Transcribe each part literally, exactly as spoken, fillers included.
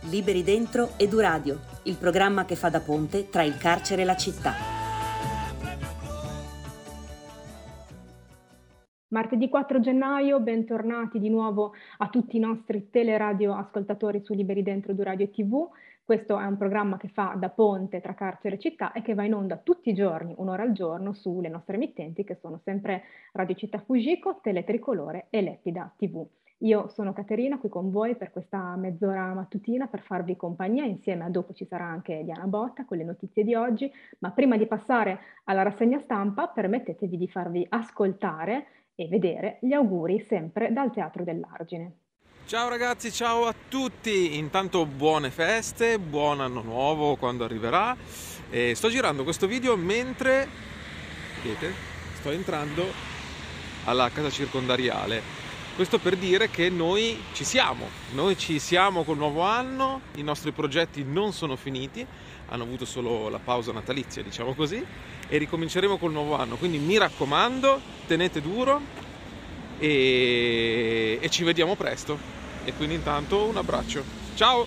Liberi Dentro Eduradio, il programma che fa da ponte tra il carcere e la città. Martedì quattro gennaio, bentornati di nuovo a tutti i nostri teleradio ascoltatori su Liberi Dentro Eduradio T V. Questo è un programma che fa da ponte tra carcere e città e che va in onda tutti i giorni, un'ora al giorno, sulle nostre emittenti che sono sempre Radio Città Fujiko, Teletricolore e Lepida T V. Io sono Caterina, qui con voi per questa mezz'ora mattutina per farvi compagnia, insieme a dopo ci sarà anche Diana Botta con le notizie di oggi, ma prima di passare alla rassegna stampa permettetevi di farvi ascoltare e vedere gli auguri sempre dal Teatro dell'Argine. Ciao ragazzi, ciao a tutti, intanto buone feste, buon anno nuovo quando arriverà. E sto girando questo video mentre, vedete, sto entrando alla casa circondariale. Questo per dire che noi ci siamo, noi ci siamo col nuovo anno, i nostri progetti non sono finiti, hanno avuto solo la pausa natalizia, diciamo così, e ricominceremo col nuovo anno, quindi mi raccomando, tenete duro e, e ci vediamo presto. E quindi intanto un abbraccio. Ciao!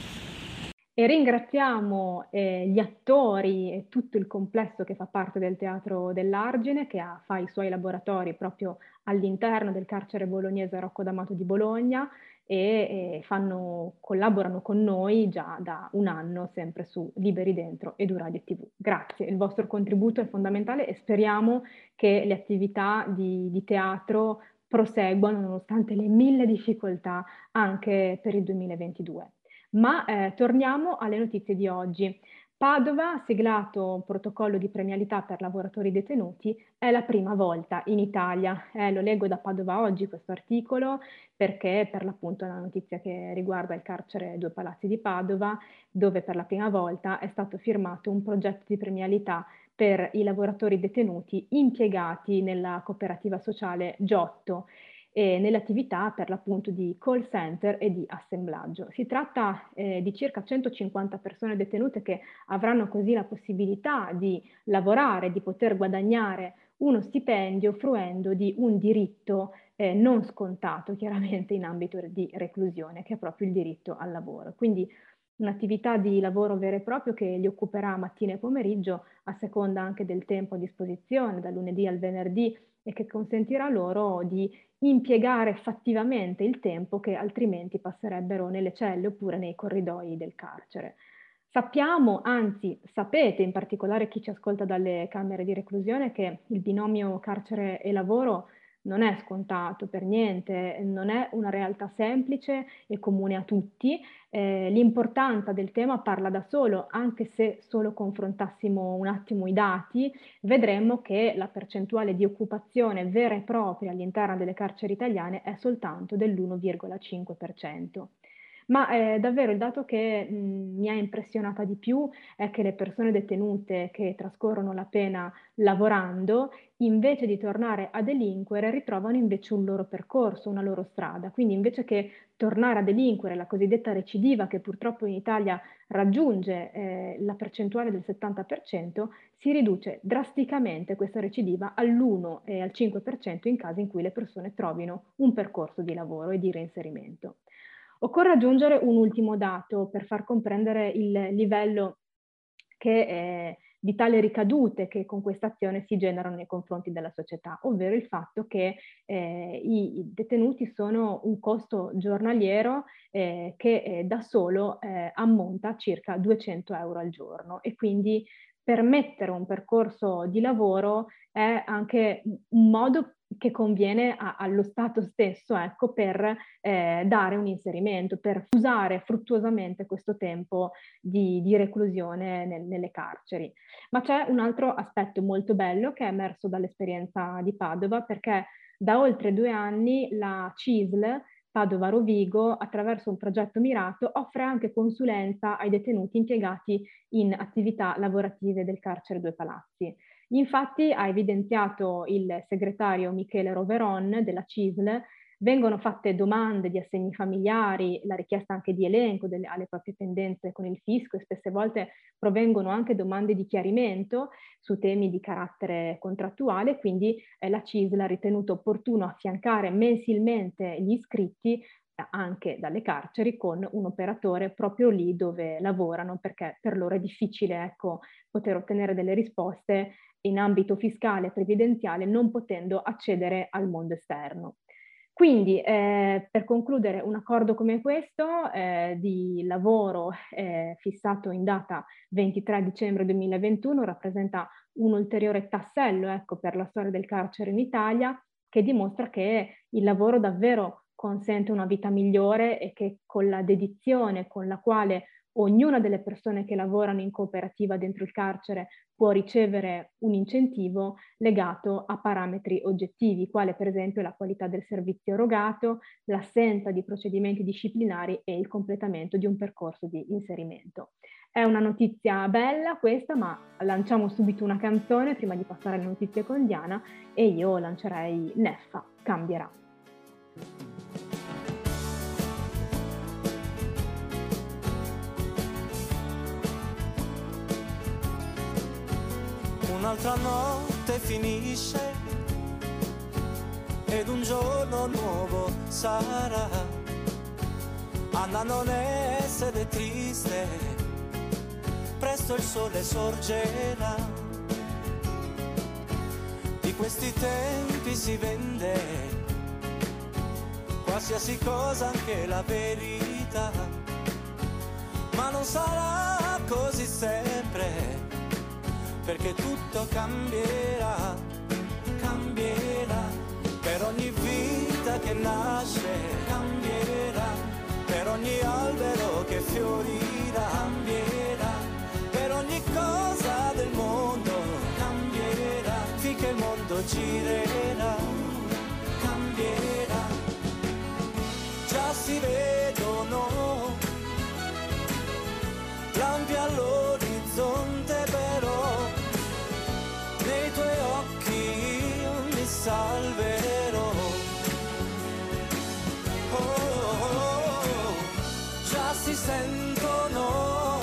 E ringraziamo eh, gli attori e tutto il complesso che fa parte del Teatro dell'Argine, che ha, fa i suoi laboratori proprio all'interno del carcere bolognese Rocco D'Amato di Bologna e, e fanno, collaborano con noi già da un anno, sempre su Liberi Dentro Eduradio T V. Grazie, il vostro contributo è fondamentale e speriamo che le attività di, di teatro proseguano nonostante le mille difficoltà anche per il duemilaventidue. Ma eh, torniamo alle notizie di oggi. Padova ha siglato un protocollo di premialità per lavoratori detenuti, è la prima volta in Italia. Eh, lo leggo da Padova Oggi questo articolo perché per l'appunto è una notizia che riguarda il carcere Due Palazzi di Padova, dove per la prima volta è stato firmato un progetto di premialità per i lavoratori detenuti impiegati nella cooperativa sociale Giotto e nell'attività per l'appunto di call center e di assemblaggio. Si tratta eh, di circa centocinquanta persone detenute che avranno così la possibilità di lavorare, di poter guadagnare uno stipendio fruendo di un diritto eh, non scontato chiaramente in ambito di reclusione, che è proprio il diritto al lavoro. Quindi un'attività di lavoro vero e proprio che li occuperà mattina e pomeriggio a seconda anche del tempo a disposizione, dal lunedì al venerdì, e che consentirà loro di impiegare fattivamente il tempo che altrimenti passerebbero nelle celle oppure nei corridoi del carcere. Sappiamo, anzi sapete, in particolare chi ci ascolta dalle camere di reclusione, che il binomio carcere e lavoro non è scontato per niente, non è una realtà semplice e comune a tutti. Eh, l'importanza del tema parla da solo, anche se solo confrontassimo un attimo i dati, vedremmo che la percentuale di occupazione vera e propria all'interno delle carceri italiane è soltanto dell'uno virgola cinque per cento. Ma eh, davvero il dato che mh, mi ha impressionata di più è che le persone detenute che trascorrono la pena lavorando, invece di tornare a delinquere, ritrovano invece un loro percorso, una loro strada. Quindi invece che tornare a delinquere, la cosiddetta recidiva che purtroppo in Italia raggiunge eh, la percentuale del settanta per cento, si riduce drasticamente questa recidiva all'uno e al cinque per cento in casi in cui le persone trovino un percorso di lavoro e di reinserimento. Occorre aggiungere un ultimo dato per far comprendere il livello che, eh, di tale ricadute che con questa azione si generano nei confronti della società, ovvero il fatto che eh, i, i detenuti sono un costo giornaliero eh, che eh, da solo eh, ammonta a circa duecento euro al giorno e quindi permettere un percorso di lavoro è anche un modo che conviene a, allo Stato stesso, ecco, per eh, dare un inserimento, per usare fruttuosamente questo tempo di, di reclusione nel, nelle carceri. Ma c'è un altro aspetto molto bello che è emerso dall'esperienza di Padova, perché da oltre due anni la C I S L Padova Rovigo, attraverso un progetto mirato, offre anche consulenza ai detenuti impiegati in attività lavorative del carcere Due Palazzi. Infatti, ha evidenziato il segretario Michele Roveron della C I S L, vengono fatte domande di assegni familiari, la richiesta anche di elenco delle, alle proprie pendenze con il fisco e spesse volte provengono anche domande di chiarimento su temi di carattere contrattuale, quindi eh, la C I S L ha ritenuto opportuno affiancare mensilmente gli iscritti vista anche dalle carceri con un operatore proprio lì dove lavorano, perché per loro è difficile, ecco, poter ottenere delle risposte in ambito fiscale e previdenziale non potendo accedere al mondo esterno. Quindi, eh, per concludere, un accordo come questo eh, di lavoro eh, fissato in data ventitré dicembre duemilaventuno rappresenta un ulteriore tassello, ecco, per la storia del carcere in Italia, che dimostra che il lavoro davvero consente una vita migliore e che con la dedizione con la quale ognuna delle persone che lavorano in cooperativa dentro il carcere può ricevere un incentivo legato a parametri oggettivi, quale per esempio la qualità del servizio erogato, l'assenza di procedimenti disciplinari e il completamento di un percorso di inserimento. È una notizia bella questa, ma lanciamo subito una canzone prima di passare alle notizie con Diana e io lancerei Neffa, Cambierà. Un'altra notte finisce ed un giorno nuovo sarà. Anna non essere triste, presto il sole sorgerà. Di questi tempi si vende qualsiasi cosa, anche la verità, ma non sarà così sempre, perché tutto cambierà, cambierà, per ogni vita che nasce cambierà, per ogni albero che fiorirà cambierà, per ogni cosa del mondo cambierà, finché il mondo girerà, cambierà. Già si vedono lampi all'orizzonte, però nei tuoi occhi io mi salverò. Oh, oh, oh, già si sentono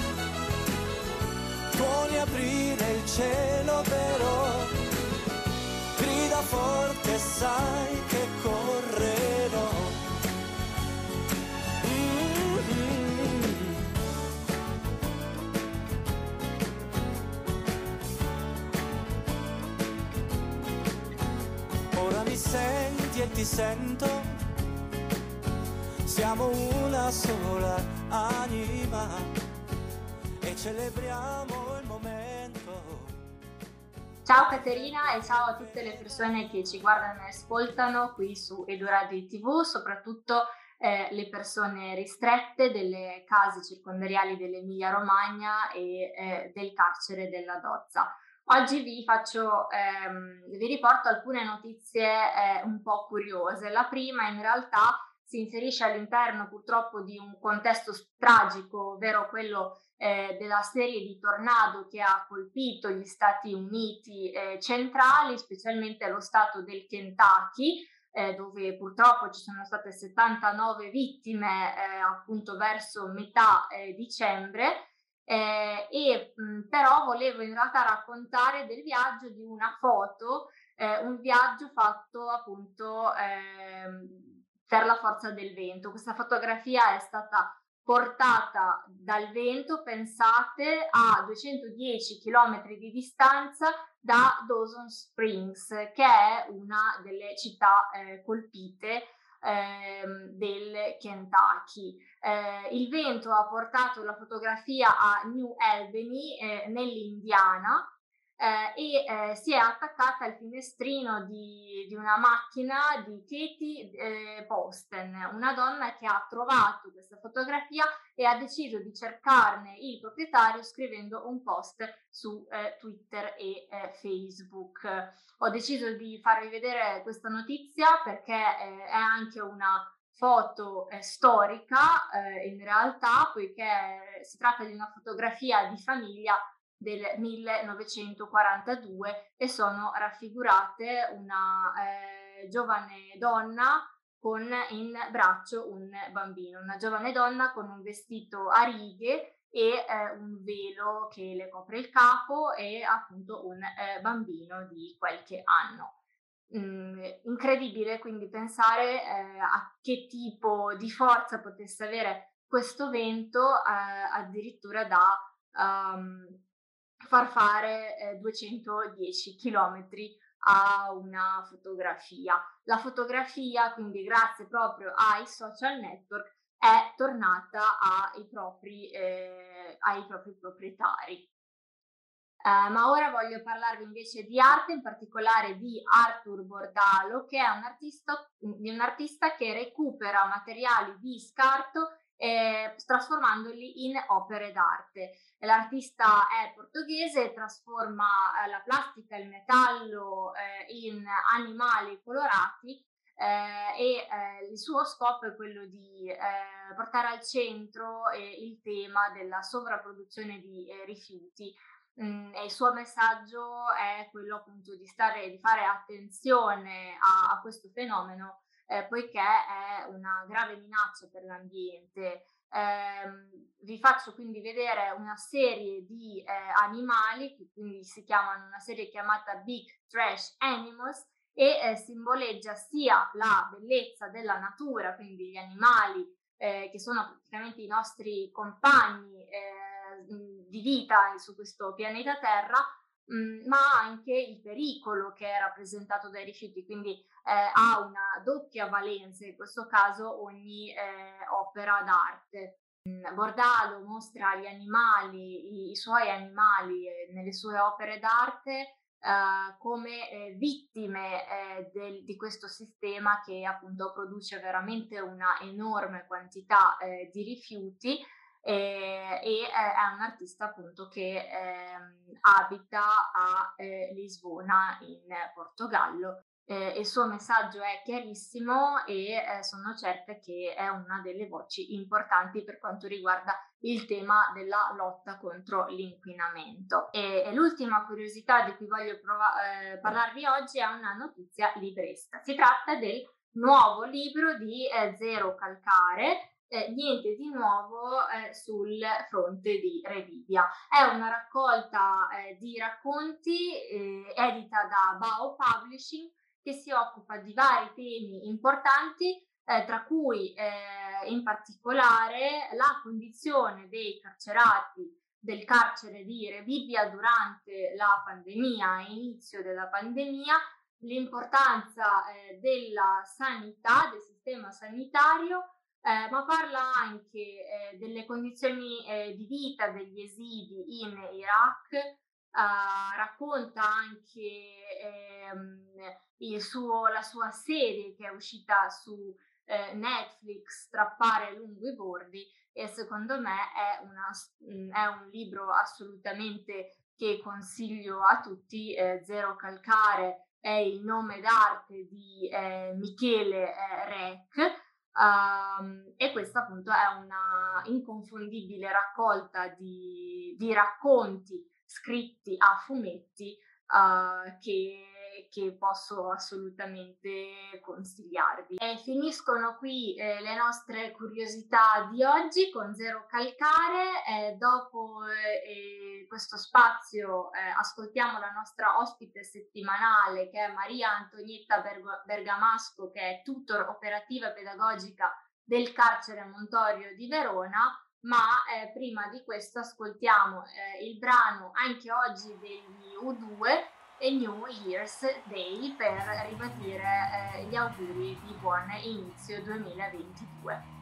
tuoni aprire il cielo, però grida forte, sai che correrò. Mi senti e ti sento, siamo una sola anima e celebriamo il momento. Ciao Caterina e ciao a tutte le persone che ci guardano e ascoltano qui su Edoradio tivù, soprattutto eh, le persone ristrette delle case circondariali dell'Emilia Romagna e eh, del carcere della Dozza. Oggi vi faccio, ehm, vi riporto alcune notizie eh, un po' curiose. La prima in realtà si inserisce all'interno purtroppo di un contesto tragico, ovvero quello eh, della serie di tornado che ha colpito gli Stati Uniti eh, centrali, specialmente lo stato del Kentucky, eh, dove purtroppo ci sono state settantanove vittime eh, appunto verso metà eh, dicembre. Eh, e mh, però volevo in realtà raccontare del viaggio di una foto, eh, un viaggio fatto appunto eh, per la forza del vento. Questa fotografia è stata portata dal vento, pensate, a duecentodieci chilometri di distanza da Dawson Springs, che è una delle città eh, colpite ehm, del Kentucky. Eh, il vento ha portato la fotografia a New Albany, eh, nell'Indiana, eh, e eh, si è attaccata al finestrino di, di una macchina di Katie eh, Posten, una donna che ha trovato questa fotografia e ha deciso di cercarne il proprietario scrivendo un post su eh, Twitter e eh, Facebook. Ho deciso di farvi vedere questa notizia perché eh, è anche una foto eh, storica eh, in realtà, poiché si tratta di una fotografia di famiglia del millenovecentoquarantadue e sono raffigurate una eh, giovane donna con in braccio un bambino, una giovane donna con un vestito a righe e eh, un velo che le copre il capo e appunto un eh, bambino di qualche anno. mh, incredibile quindi pensare eh, a che tipo di forza potesse avere questo vento, eh, addirittura da um, far fare eh, duecentodieci chilometri a una fotografia. La fotografia, quindi grazie proprio ai social network, è tornata ai propri, eh, ai propri proprietari. Uh, ma ora voglio parlarvi invece di arte, in particolare di Arthur Bordalo, che è un artista, un artista che recupera materiali di scarto eh, trasformandoli in opere d'arte. L'artista è portoghese e trasforma eh, la plastica e il metallo eh, in animali colorati eh, e eh, il suo scopo è quello di eh, portare al centro eh, il tema della sovrapproduzione di eh, rifiuti. Mm, e il suo messaggio è quello appunto di stare, di fare attenzione a, a questo fenomeno eh, poiché è una grave minaccia per l'ambiente. Eh, vi faccio quindi vedere una serie di eh, animali che quindi si chiamano una serie chiamata Big Trash Animals e eh, simboleggia sia la bellezza della natura, quindi gli animali eh, che sono praticamente i nostri compagni eh, di vita su questo pianeta Terra, mh, ma anche il pericolo che è rappresentato dai rifiuti, quindi eh, ha una doppia valenza in questo caso ogni eh, opera d'arte. Bordalo mostra gli animali, i, i suoi animali eh, nelle sue opere d'arte eh, come eh, vittime eh, del, di questo sistema che appunto produce veramente una enorme quantità eh, di rifiuti. Eh, e eh, è un artista appunto che eh, abita a eh, Lisbona in Portogallo. Eh, il suo messaggio è chiarissimo e eh, sono certa che è una delle voci importanti per quanto riguarda il tema della lotta contro l'inquinamento. E, e l'ultima curiosità di cui voglio prova- eh, parlarvi oggi è una notizia libresca. Si tratta del nuovo libro di eh, Zero Calcare, Eh, niente di nuovo eh, sul fronte di Revidia. È una raccolta eh, di racconti eh, edita da Bao Publishing che si occupa di vari temi importanti, eh, tra cui eh, in particolare la condizione dei carcerati del carcere di Rebibbia durante la pandemia, inizio della pandemia, l'importanza eh, della sanità, del sistema sanitario, Eh, ma parla anche eh, delle condizioni eh, di vita degli esidi in Iraq, eh, racconta anche ehm, il suo, la sua serie che è uscita su eh, Netflix, Strappare lungo i bordi, e secondo me è, una, è un libro assolutamente che consiglio a tutti. eh, Zero Calcare è il nome d'arte di eh, Michele eh, Rec. Um, e questa appunto è una inconfondibile raccolta di, di racconti scritti a fumetti uh, che, che posso assolutamente consigliarvi. E finiscono qui eh, le nostre curiosità di oggi con Zero Calcare. Eh, dopo eh, questo spazio eh, ascoltiamo la nostra ospite settimanale, che è Maria Antonietta Berg- Bergamasco, che è tutor operativa pedagogica del carcere Montorio di Verona. Ma eh, prima di questo ascoltiamo eh, il brano Anche oggi degli U due e New Year's Day per ribadire eh, gli auguri di buon inizio duemilaventidue.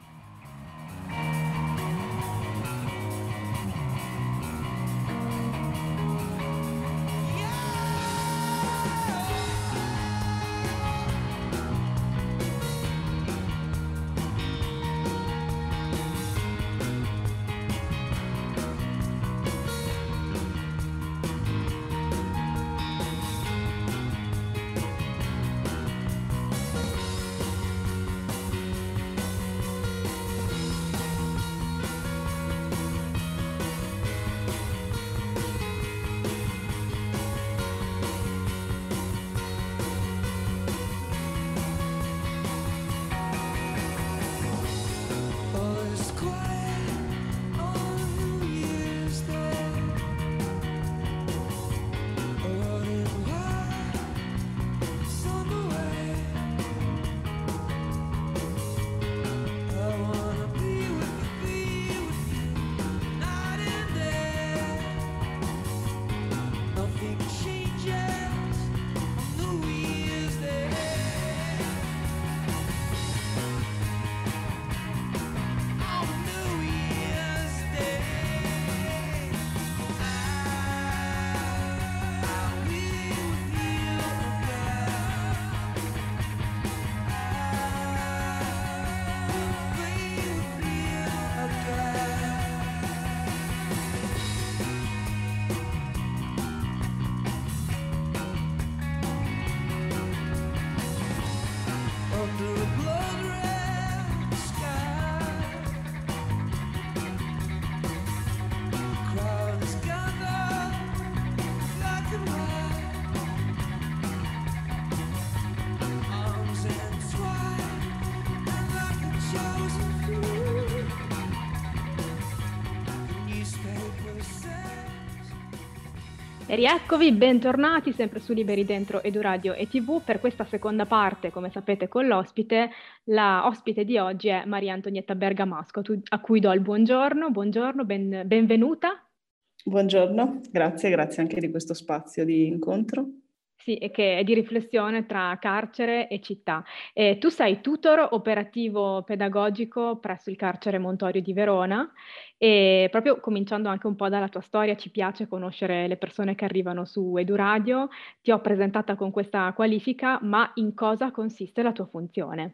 E rieccovi, bentornati sempre su Liberi Dentro Eduradio e tivù per questa seconda parte, come sapete, con l'ospite. La ospite di oggi è Maria Antonietta Bergamasco, tu- a cui do il buongiorno. Buongiorno, ben- benvenuta. Buongiorno, grazie, grazie anche di questo spazio di incontro. Sì, e che è di riflessione tra carcere e città. Eh, tu sei tutor operativo pedagogico presso il carcere Montorio di Verona e proprio cominciando anche un po' dalla tua storia, ci piace conoscere le persone che arrivano su Eduradio. Ti ho presentata con questa qualifica, ma in cosa consiste la tua funzione?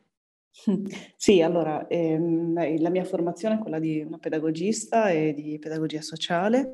Sì, allora, ehm, la mia formazione è quella di una pedagogista e di pedagogia sociale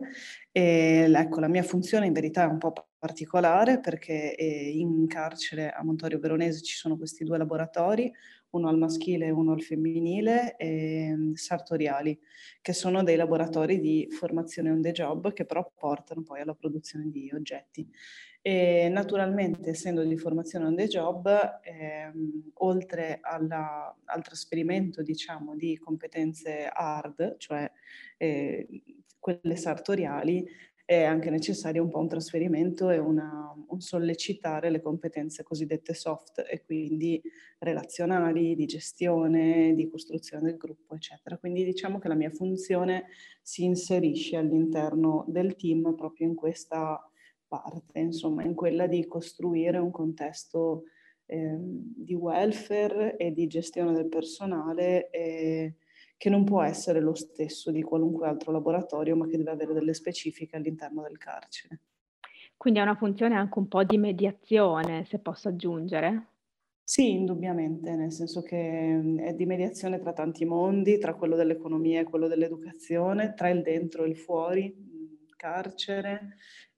e l- ecco, la mia funzione in verità è un po' particolare perché eh, in carcere a Montorio Veronese ci sono questi due laboratori, uno al maschile e uno al femminile, ehm, sartoriali, che sono dei laboratori di formazione on the job che però portano poi alla produzione di oggetti. E naturalmente, essendo di formazione on the job, ehm, oltre alla- al trasferimento, diciamo, di competenze hard, cioè eh, quelle sartoriali, è anche necessario un po' un trasferimento e una- un sollecitare le competenze cosiddette soft e quindi relazionali, di gestione, di costruzione del gruppo, eccetera. Quindi diciamo che la mia funzione si inserisce all'interno del team proprio in questa parte, insomma, in quella di costruire un contesto ehm, di welfare e di gestione del personale eh, che non può essere lo stesso di qualunque altro laboratorio, ma che deve avere delle specifiche all'interno del carcere. Quindi è una funzione anche un po' di mediazione, se posso aggiungere. Sì, indubbiamente, nel senso che mh, è di mediazione tra tanti mondi, tra quello dell'economia e quello dell'educazione, tra il dentro e il fuori, mh, carcere,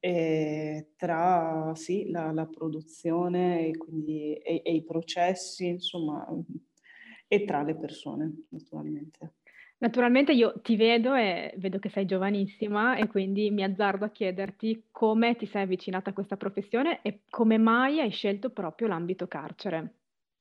e tra sì, la, la produzione e, quindi, e, e i processi, insomma, mh, e tra le persone, naturalmente. Naturalmente io ti vedo e vedo che sei giovanissima e quindi mi azzardo a chiederti come ti sei avvicinata a questa professione e come mai hai scelto proprio l'ambito carcere.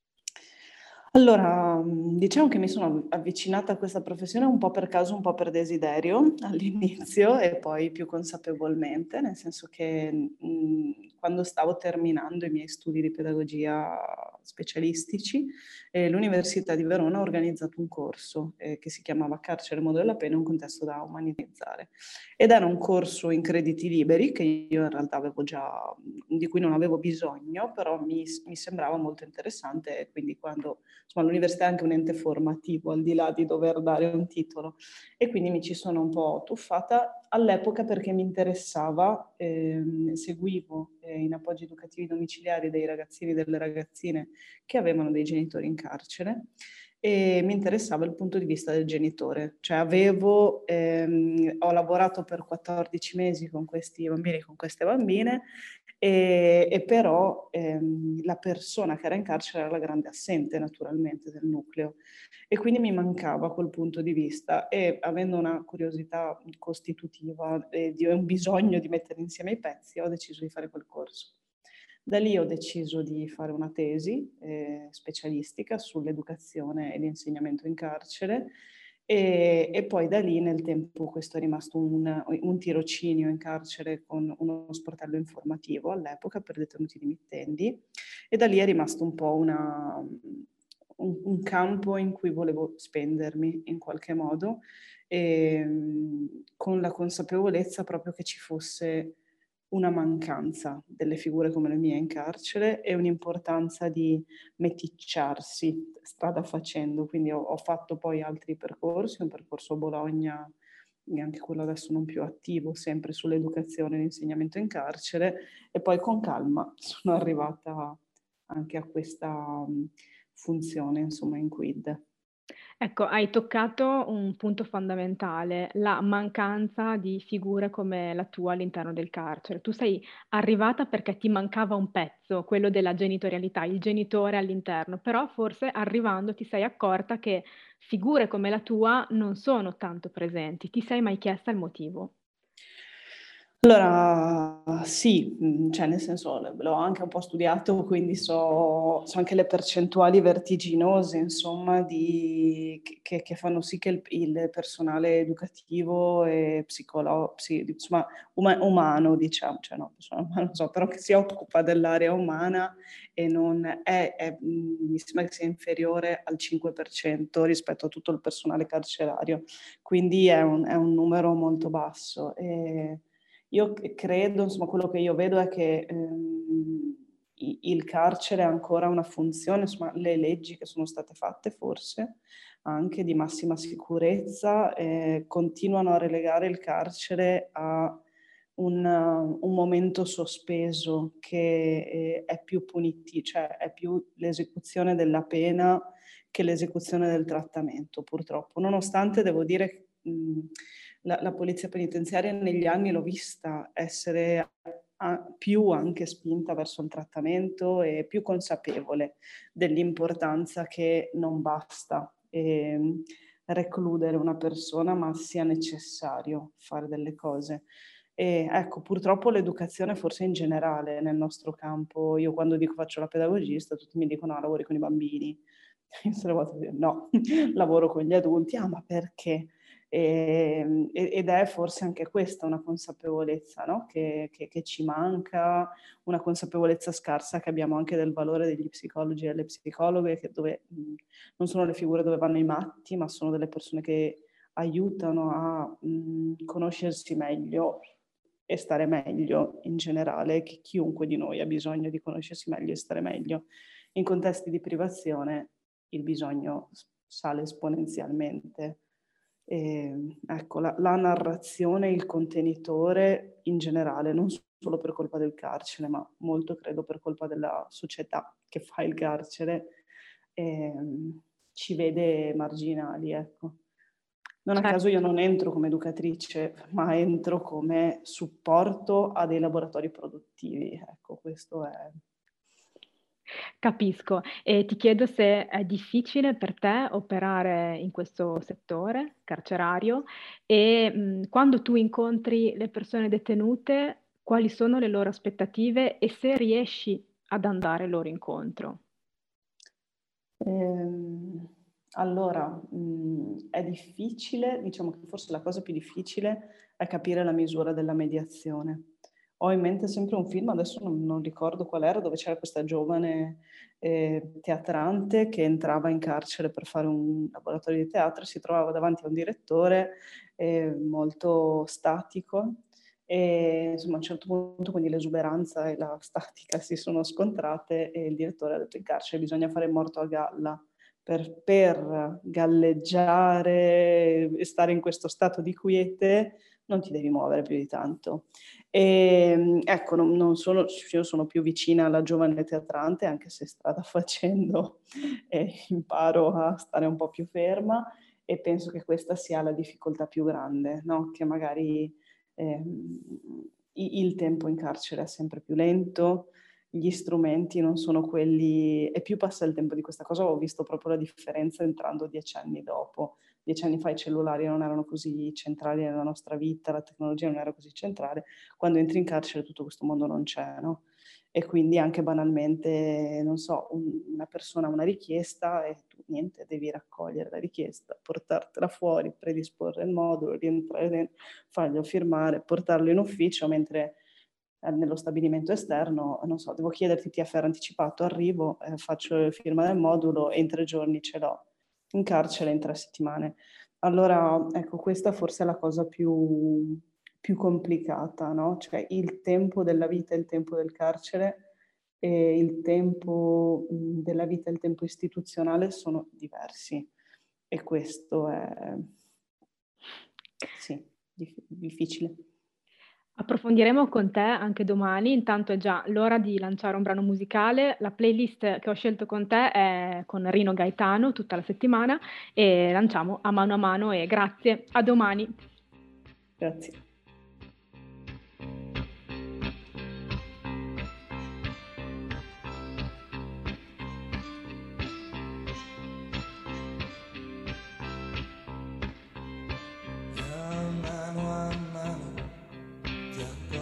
Allora, mh, diciamo che mi sono avvicinata a questa professione un po' per caso, un po' per desiderio all'inizio e poi più consapevolmente, nel senso che mh, quando stavo terminando i miei studi di pedagogia specialistici, eh, l'Università di Verona ha organizzato un corso eh, che si chiamava Carcere Mondo della Pena, un contesto da umanizzare. Ed era un corso in crediti liberi che io in realtà avevo già, di cui non avevo bisogno, però mi, mi sembrava molto interessante e quindi quando insomma, l'università è anche un ente formativo, al di là di dover dare un titolo. E quindi mi ci sono un po' tuffata all'epoca perché mi interessava, ehm, seguivo eh, in appoggi educativi domiciliari dei ragazzini e delle ragazzine che avevano dei genitori in carcere e mi interessava il punto di vista del genitore. Cioè avevo, ehm, ho lavorato per quattordici mesi con questi bambini, con queste bambine, e, e però ehm, la persona che era in carcere era la grande assente naturalmente del nucleo e quindi mi mancava quel punto di vista e avendo una curiosità costitutiva e di un bisogno di mettere insieme i pezzi ho deciso di fare quel corso. Da lì ho deciso di fare una tesi eh, specialistica sull'educazione e l'insegnamento in carcere e, e poi da lì nel tempo questo è rimasto un, un tirocinio in carcere con uno sportello informativo all'epoca per detenuti dimittendi e da lì è rimasto un po' una, un, un campo in cui volevo spendermi in qualche modo e, con la consapevolezza proprio che ci fosse una mancanza delle figure come le mie in carcere e un'importanza di meticciarsi strada facendo. Quindi ho, ho fatto poi altri percorsi, un percorso a Bologna, e anche quello adesso non più attivo, sempre sull'educazione e l'insegnamento in carcere, e poi con calma sono arrivata anche a questa um, funzione, insomma, in quid. Ecco, hai toccato un punto fondamentale, la mancanza di figure come la tua all'interno del carcere. Tu sei arrivata perché ti mancava un pezzo, quello della genitorialità, il genitore all'interno, però forse arrivando ti sei accorta che figure come la tua non sono tanto presenti. Ti sei mai chiesta il motivo? Allora, sì, mh, cioè nel senso l- l'ho anche un po' studiato, quindi so, so anche le percentuali vertiginose, insomma, di, che, che fanno sì che il, il personale educativo e psicolo, psi- insomma, uma- umano, diciamo, cioè no, persona umana, non so, però che si occupa dell'area umana e non è, è, mh, mi sembra che sia inferiore al cinque per cento rispetto a tutto il personale carcerario, quindi è un, è un numero molto basso. E, io c- credo, insomma, quello che io vedo è che ehm, i- il carcere ha ancora una funzione, insomma, le leggi che sono state fatte forse anche di massima sicurezza eh, continuano a relegare il carcere a un, uh, un momento sospeso che eh, è più punitivo, cioè è più l'esecuzione della pena che l'esecuzione del trattamento, purtroppo. Nonostante devo dire che mh, la, la polizia penitenziaria negli anni l'ho vista essere a- più anche spinta verso il trattamento e più consapevole dell'importanza che non basta ehm, recludere una persona, ma sia necessario fare delle cose. E ecco, purtroppo l'educazione forse in generale nel nostro campo, io quando dico faccio la pedagogista, tutti mi dicono no, lavori con i bambini. Io sono volta a dire no, lavoro con gli adulti, ah ma perché? E, ed è forse anche questa una consapevolezza, no? che, che, che ci manca, una consapevolezza scarsa che abbiamo anche del valore degli psicologi e delle psicologhe, che dove mh, non sono le figure dove vanno i matti, ma sono delle persone che aiutano a mh, conoscersi meglio e stare meglio in generale, che chiunque di noi ha bisogno di conoscersi meglio e stare meglio. In contesti di privazione il bisogno sale esponenzialmente. E, ecco, la, la narrazione, il contenitore in generale, non solo per colpa del carcere, ma molto credo per colpa della società che fa il carcere, ehm, ci vede marginali, ecco. Non a Certo. caso io non entro come educatrice, ma entro come supporto a dei laboratori produttivi. Ecco, questo è... Capisco. E ti chiedo se è difficile per te operare in questo settore carcerario e mh, quando tu incontri le persone detenute, quali sono le loro aspettative e se riesci ad andare loro incontro. Ehm, allora, mh, è difficile, diciamo che forse la cosa più difficile è capire la misura della mediazione. Ho in mente sempre un film, adesso non, non ricordo qual era, dove c'era questa giovane eh, teatrante che entrava in carcere per fare un laboratorio di teatro e si trovava davanti a un direttore eh, molto statico e insomma a un certo punto quindi l'esuberanza e la statica si sono scontrate e il direttore ha detto in carcere bisogna fare il morto a galla per, per galleggiare e stare in questo stato di quiete non ti devi muovere più di tanto. E, ecco, non, non sono, io sono più vicina alla giovane teatrante, anche se strada facendo e imparo a stare un po' più ferma e penso che questa sia la difficoltà più grande, no? Che magari eh, il tempo in carcere è sempre più lento, gli strumenti non sono quelli, e più passa il tempo di questa cosa, ho visto proprio la differenza entrando dieci anni dopo. Dieci anni fa i cellulari non erano così centrali nella nostra vita, la tecnologia non era così centrale, quando entri in carcere tutto questo mondo non c'è, no? E quindi anche banalmente, non so, un, una persona ha una richiesta e tu niente, devi raccogliere la richiesta, portartela fuori, predisporre il modulo, rientrare dentro, farglielo firmare, portarlo in ufficio, mentre eh, nello stabilimento esterno, non so, devo chiederti T F R anticipato, arrivo, eh, faccio firma del modulo e in tre giorni ce l'ho. In carcere in tre settimane. Allora, ecco, questa forse è la cosa più, più complicata, no? Cioè il tempo della vita e il tempo del carcere e il tempo mh, della vita e il tempo istituzionale sono diversi. E questo è, sì, dif- difficile. Approfondiremo con te anche domani, intanto è già l'ora di lanciare un brano musicale. La playlist che ho scelto con te è con Rino Gaetano tutta la settimana e lanciamo a mano a mano e grazie, a domani. Grazie. A mano a mano ti accorgerai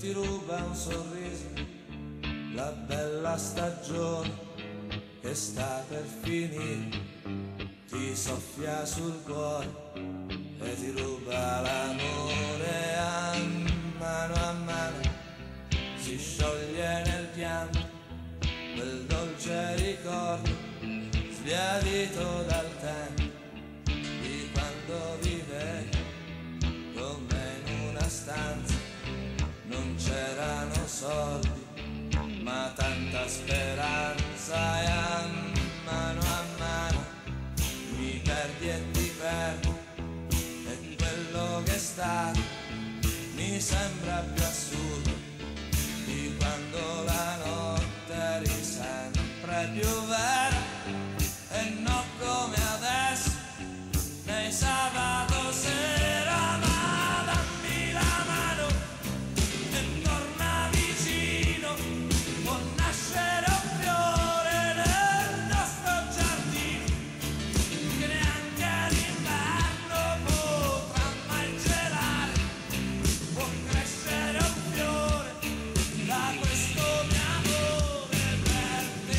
ti ruba un sorriso, la bella stagione che sta per finire, ti soffia sul cuore e ti ruba l'amore. A mano a mano si scioglie nel pianto quel dolce ricordo sbiadito dal tempo di quando vivevi con me in una stanza. Non c'erano soldi ma tanta speranza, e a mano a mano mi perdi e ti perdo, e quello che è stato mi sembra più assurdo di quando la notte eri sempre più vera, e non come adesso nei sabato sera. Ma dammi la mano e torna vicino, può nascere un fiore nel nostro giardino che neanche l'inverno potrà mai gelare, può crescere un fiore da questo mio amore per te.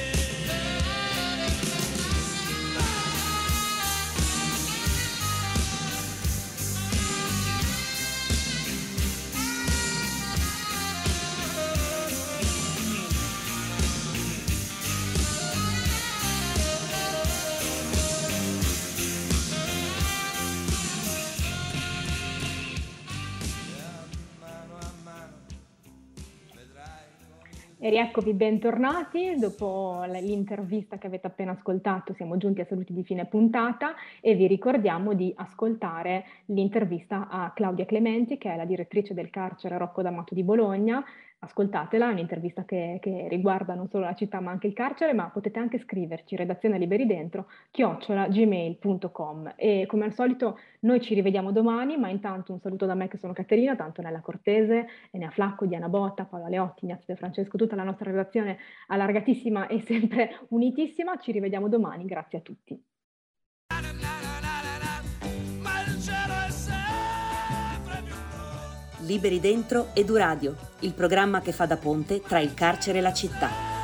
E rieccovi bentornati, dopo l'intervista che avete appena ascoltato siamo giunti a saluti di fine puntata e vi ricordiamo di ascoltare l'intervista a Claudia Clementi, che è la direttrice del carcere Rocco D'Amato di Bologna. Ascoltatela, è un'intervista che, che riguarda non solo la città ma anche il carcere, ma potete anche scriverci redazione liberi dentro chiocciola gmail punto com. E come al solito noi ci rivediamo domani, ma intanto un saluto da me che sono Caterina, tanto Nella Cortese, Enea Flacco, Diana Botta, Paola Leotti, Ignazio De Francesco, tutta la nostra redazione allargatissima e sempre unitissima. Ci rivediamo domani, grazie a tutti. Liberi Dentro Eduradio, il programma che fa da ponte tra il carcere e la città.